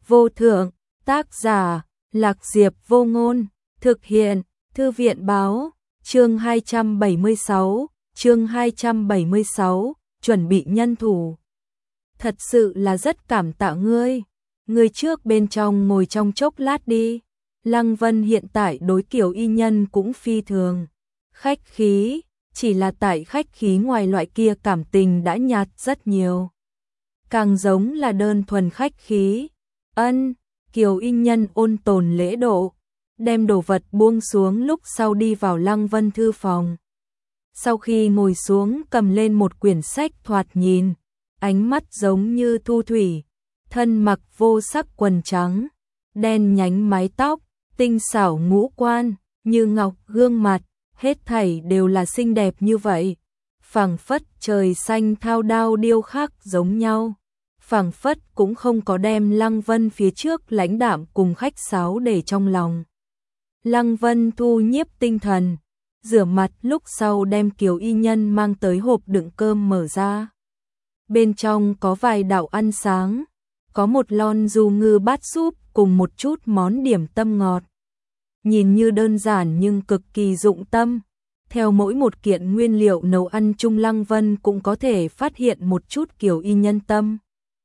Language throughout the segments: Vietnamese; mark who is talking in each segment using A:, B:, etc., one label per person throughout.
A: vô thượng, tác giả, Lạc Diệp Vô Ngôn, thực hiện, Thư viện báo, chương 276, chuẩn bị nhân thủ. Thật sự là rất cảm tạ ngươi. Ngươi trước bên trong ngồi trong chốc lát đi. Lăng Vân hiện tại đối Kiều Y Nhân cũng phi thường khách khí, chỉ là tại khách khí ngoài loại kia cảm tình đã nhạt rất nhiều. Càng giống là đơn thuần khách khí. Ân, Kiều Y Nhân ôn tồn lễ độ, đem đồ vật buông xuống lúc sau đi vào Lăng Vân thư phòng. Sau khi ngồi xuống cầm lên một quyển sách thoạt nhìn, ánh mắt giống như thu thủy, thân mặc vô sắc quần trắng, đen nhánh mái tóc, tinh xảo ngũ quan, như ngọc gương mặt, hết thảy đều là xinh đẹp như vậy. Phảng phất trời xanh thao đao điêu khắc giống nhau. Phảng phất cũng không có đem Lăng Vân phía trước lãnh đạm cùng khách sáo để trong lòng. Lăng Vân thu nhiếp tinh thần, rửa mặt lúc sau đem Kiều Y Nhân mang tới hộp đựng cơm mở ra. Bên trong có vài đạo ăn sáng, có một lon du ngư bát súp cùng một chút món điểm tâm ngọt. Nhìn như đơn giản nhưng cực kỳ dụng tâm. Theo mỗi một kiện nguyên liệu nấu ăn chung Lăng Vân cũng có thể phát hiện một chút Kiều Y Nhân tâm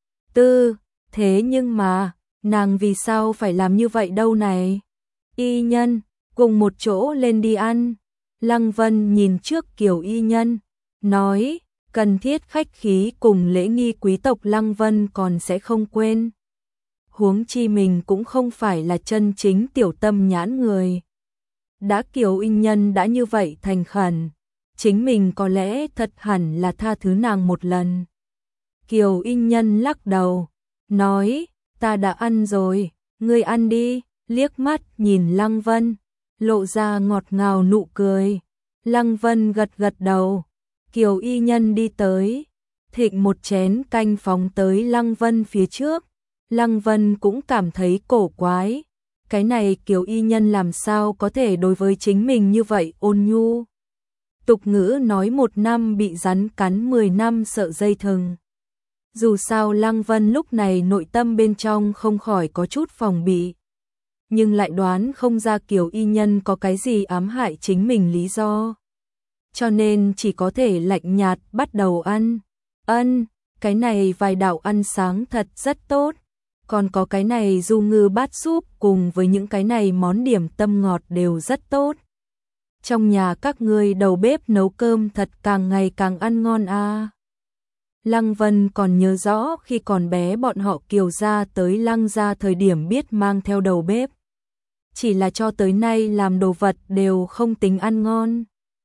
A: tư, thế nhưng mà, nàng vì sao phải làm như vậy đâu này? Y Nhân, cùng một chỗ lên đi ăn. Lăng Vân nhìn trước Kiều Y Nhân, nói, cần thiết khách khí cùng lễ nghi quý tộc Lăng Vân còn sẽ không quên. Huống chi mình cũng không phải là chân chính tiểu tâm nhãn người. Đã Kiều Y Nhân đã như vậy thành khẩn, chính mình có lẽ thật hẳn là tha thứ nàng một lần. Kiều Y Nhân lắc đầu, nói, ta đã ăn rồi, ngươi ăn đi, liếc mắt nhìn Lăng Vân, lộ ra ngọt ngào nụ cười. Lăng Vân gật gật đầu, Kiều Y Nhân đi tới, thịnh một chén canh phóng tới Lăng Vân phía trước. Lăng Vân cũng cảm thấy cổ quái, cái này Kiều Y Nhân làm sao có thể đối với chính mình như vậy ôn nhu. Tục ngữ nói 1 năm bị rắn cắn 10 năm sợ dây thừng. Dù sao Lăng Vân lúc này nội tâm bên trong không khỏi có chút phòng bị, nhưng lại đoán không ra Kiều Y Nhân có cái gì ám hại chính mình lý do. Cho nên chỉ có thể lạnh nhạt bắt đầu ăn. Ân, cái này vài đạo ăn sáng thật rất tốt. Còn có cái này du ngư bát súp cùng với những cái này món điểm tâm ngọt đều rất tốt. Trong nhà các ngươi đầu bếp nấu cơm thật càng ngày càng ăn ngon a. Lăng Vân còn nhớ rõ khi còn bé bọn họ Kiều gia tới Lăng gia thời điểm biết mang theo đầu bếp. Chỉ là cho tới nay làm đồ vật đều không tính ăn ngon.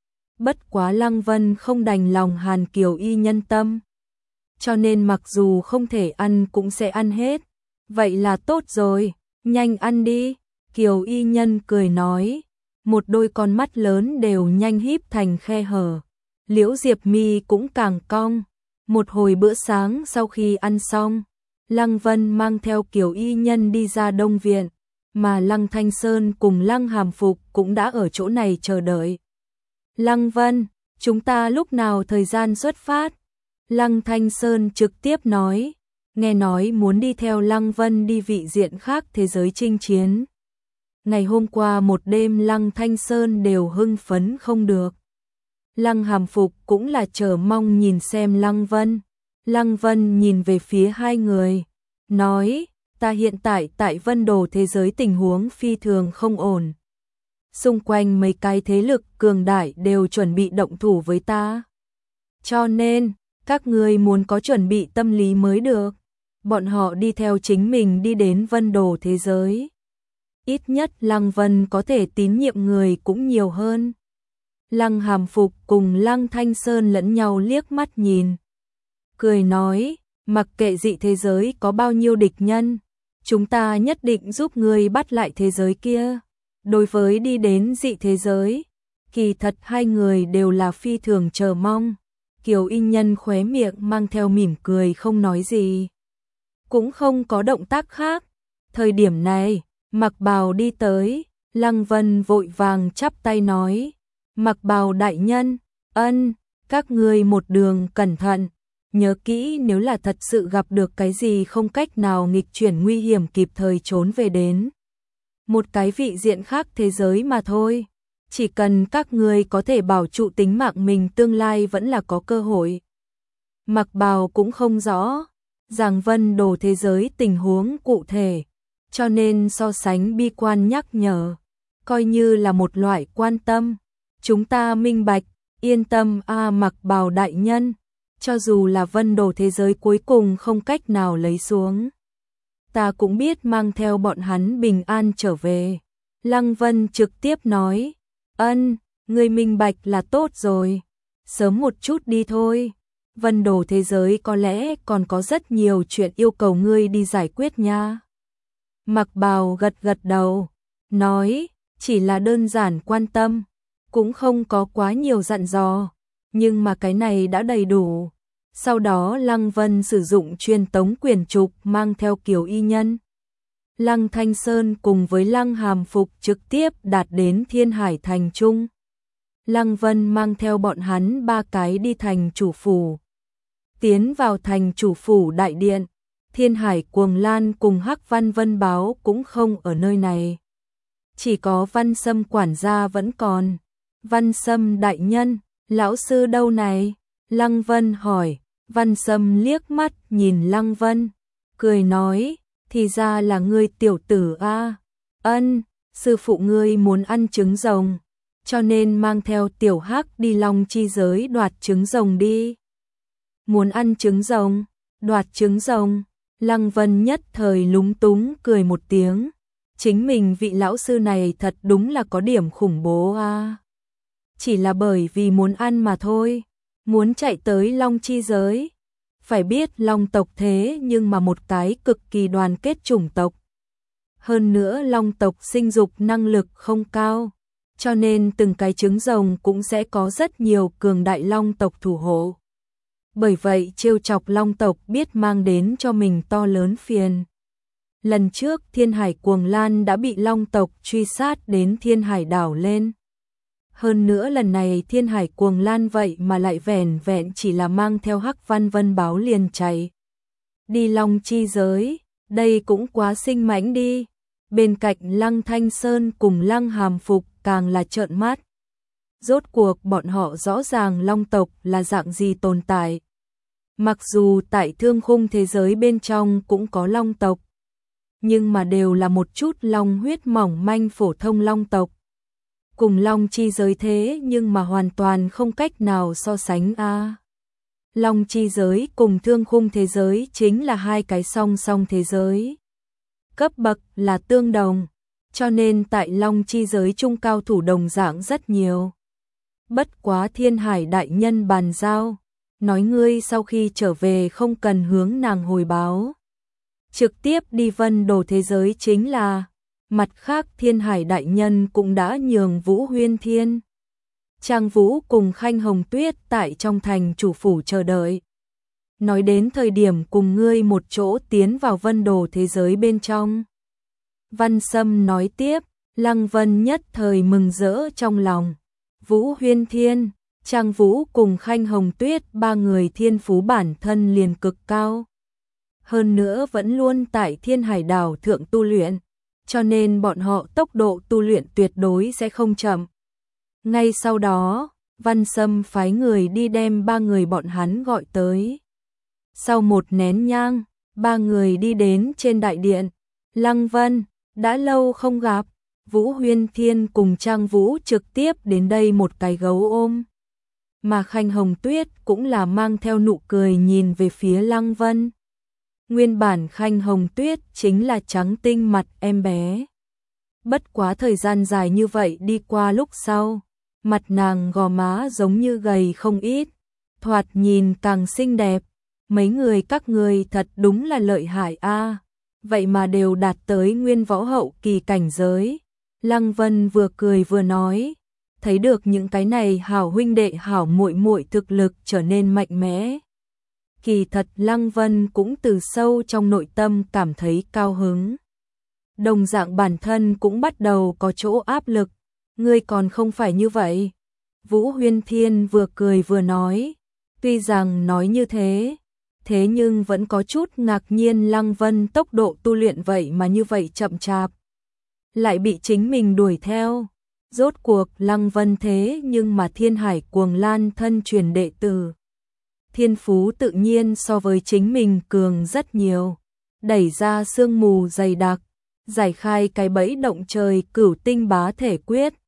A: Bất quá Lăng Vân không đành lòng hàn Kiều Y Nhân tâm. Cho nên mặc dù không thể ăn cũng sẽ ăn hết. Vậy là tốt rồi, nhanh ăn đi. Kiều Y Nhân cười nói, một đôi con mắt lớn đều nhanh híp thành khe hở. Liễu Diệp mi cũng càng cong. Một hồi bữa sáng sau khi ăn xong, Lăng Vân mang theo Kiều Y Nhân đi ra Đông Viện, mà Lăng Thanh Sơn cùng Lăng Hàm Phục cũng đã ở chỗ này chờ đợi. Lăng Vân, chúng ta lúc nào thời gian xuất phát? Lăng Thanh Sơn trực tiếp nói, nghe nói muốn đi theo Lăng Vân đi vị diện khác thế giới chinh chiến. Ngày hôm qua một đêm Lăng Thanh Sơn đều hưng phấn không được. Lăng Hàm Phục cũng là chờ mong nhìn xem Lăng Vân. Lăng Vân nhìn về phía hai người, nói, ta hiện tại tại Vân Đồ thế giới tình huống phi thường không ổn. Xung quanh mấy cái thế lực cường đại đều chuẩn bị động thủ với ta. Cho nên, các ngươi muốn có chuẩn bị tâm lý mới được. Bọn họ đi theo chính mình đi đến Vân Đồ thế giới. Ít nhất Lăng Vân có thể tín nhiệm người cũng nhiều hơn. Lăng Hàm Phục cùng Lăng Thanh Sơn lẫn nhau liếc mắt nhìn. Cười nói, mặc kệ dị thế giới có bao nhiêu địch nhân, chúng ta nhất định giúp người bắt lại thế giới kia. Đối với đi đến dị thế giới, kỳ thật hai người đều là phi thường chờ mong. Kiều Y Nhân khóe miệng mang theo mỉm cười không nói gì. Cũng không có động tác khác. Thời điểm này, Mặc Bào đi tới, Lăng Vân vội vàng chắp tay nói, Mặc Bào đại nhân, ân, các ngươi một đường cẩn thận. nhớ kỹ nếu là thật sự gặp được cái gì không cách nào nghịch chuyển nguy hiểm kịp thời trốn về đến một cái vị diện khác thế giới mà thôi. Chỉ cần các ngươi có thể bảo trụ tính mạng mình tương lai vẫn là có cơ hội. Mặc Bào cũng không rõ Giang Vân Đồ thế giới tình huống cụ thể, cho nên so sánh bi quan nhắc nhở, coi như là một loại quan tâm. Chúng ta minh bạch, yên tâm Mặc Bào đại nhân, cho dù là Vân Đồ thế giới cuối cùng không cách nào lấy xuống, ta cũng biết mang theo bọn hắn bình an trở về. Lăng Vân trực tiếp nói, ngươi minh bạch là tốt rồi, sớm một chút đi thôi. Vân Đồ thế giới có lẽ còn có rất nhiều chuyện yêu cầu ngươi đi giải quyết nha. Mặc Bào gật gật đầu, nói, chỉ là đơn giản quan tâm, cũng không có quá nhiều dặn dò, nhưng mà cái này đã đầy đủ. Sau đó Lăng Vân sử dụng truyền tống quyền trục mang theo Kiều Y Nhân, Lăng Thanh Sơn cùng với Lăng Hàm Phục trực tiếp đạt đến Thiên Hải Thành Trung. Lăng Vân mang theo bọn hắn 3 cái đi thành chủ phủ. Tiến vào thành chủ phủ đại điện, Thiên Hải Cuồng Lan cùng Hắc Văn Vân Báo cũng không ở nơi này. Chỉ có Văn Sâm quản gia vẫn còn. Văn Sâm đại nhân, lão sư đâu này? Lăng Vân hỏi. Văn Sâm liếc mắt nhìn Lăng Vân, cười nói, thì ra là ngươi tiểu tử a. Sư phụ ngươi muốn ăn trứng rồng, cho nên mang theo tiểu Hắc đi Long Chi giới đoạt trứng rồng đi. Muốn ăn trứng rồng, đoạt trứng rồng. Lăng Vân nhất thời lúng túng cười một tiếng, chính mình vị lão sư này thật đúng là có điểm khủng bố a. Chỉ là bởi vì muốn ăn mà thôi, muốn chạy tới Long Chi giới. Phải biết Long tộc thế nhưng mà một cái cực kỳ đoàn kết chủng tộc. Hơn nữa Long tộc sinh dục năng lực không cao, cho nên từng cái trứng rồng cũng sẽ có rất nhiều cường đại Long tộc thủ hộ. Bởi vậy trêu chọc Long tộc biết mang đến cho mình to lớn phiền. Lần trước Thiên Hải Cuồng Lan đã bị Long tộc truy sát đến Thiên Hải đảo lên. Hơn nữa lần này Thiên Hải Cuồng Lan vậy mà lại vẻn vẹn chỉ là mang theo Hắc Văn Vân Báo liền chạy đi Long Chi giới, đây cũng quá sinh mãnh đi. Bên cạnh Lăng Thanh Sơn cùng Lăng Hàm Phục càng là trợn mắt. Rốt cuộc bọn họ rõ ràng Long tộc là dạng gì tồn tại. Mặc dù tại Thương Khung thế giới bên trong cũng có Long tộc, nhưng mà đều là một chút long huyết mỏng manh phổ thông Long tộc. Cùng Long Chi giới thế nhưng mà hoàn toàn không cách nào so sánh a. Long Chi giới cùng Thương Khung thế giới chính là hai cái song song thế giới. Cấp bậc là tương đồng, cho nên tại Long Chi giới trung cao thủ đồng dạng rất nhiều. Bất quá Thiên Hải đại nhân bàn giao, nói ngươi sau khi trở về không cần hướng nàng hồi báo, trực tiếp đi Vân Đồ thế giới chính là. Mặt khác Thiên Hải đại nhân cũng đã nhường Vũ Huyên Thiên, Trang Vũ cùng Khanh Hồng Tuyết tại trong thành chủ phủ chờ đợi. Nói đến thời điểm cùng ngươi một chỗ tiến vào Vân Đồ thế giới bên trong. Văn Sâm nói tiếp, Lăng Vân nhất thời mừng rỡ trong lòng. Vũ Huyên Thiên, Trang Vũ cùng Khanh Hồng Tuyết 3 người thiên phú bản thân liền cực cao. Hơn nữa vẫn luôn tại Thiên Hải đảo thượng tu luyện, cho nên bọn họ tốc độ tu luyện tuyệt đối sẽ không chậm. Ngay sau đó, Văn Sâm phái người đi đem 3 người bọn hắn gọi tới. Sau một nén nhang, 3 người đi đến trên đại điện. Lăng Vân, đã lâu không gặp. Vũ Huyên Thiên cùng Trang Vũ trực tiếp đến đây một cái gấu ôm. Mà Khanh Hồng Tuyết cũng là mang theo nụ cười nhìn về phía Lăng Vân. Nguyên bản Khanh Hồng Tuyết chính là trắng tinh mặt em bé. Bất quá thời gian dài như vậy đi qua lúc sau, mặt nàng gò má giống như gầy không ít, thoạt nhìn càng xinh đẹp. Mấy người các người thật đúng là lợi hại a, vậy mà đều đạt tới nguyên võ hậu kỳ cảnh giới. Lăng Vân vừa cười vừa nói, thấy được những cái này hảo huynh đệ hảo muội muội thực lực trở nên mạnh mẽ. Kỳ thật Lăng Vân cũng từ sâu trong nội tâm cảm thấy cao hứng. Đồng dạng bản thân cũng bắt đầu có chỗ áp lực, ngươi còn không phải như vậy. Vũ Huyên Thiên vừa cười vừa nói, tuy rằng nói như thế, thế nhưng vẫn có chút ngạc nhiên Lăng Vân tốc độ tu luyện vậy mà như vậy chậm chạp, lại bị chính mình đuổi theo. Rốt cuộc Lăng Vân thế nhưng mà Thiên Hải Cuồng Lan thân truyền đệ tử. Thiên phú tự nhiên so với chính mình cường rất nhiều. Đẩy ra sương mù dày đặc, giải khai cái bẫy động trời Cửu Tinh Bá Thể Quyết,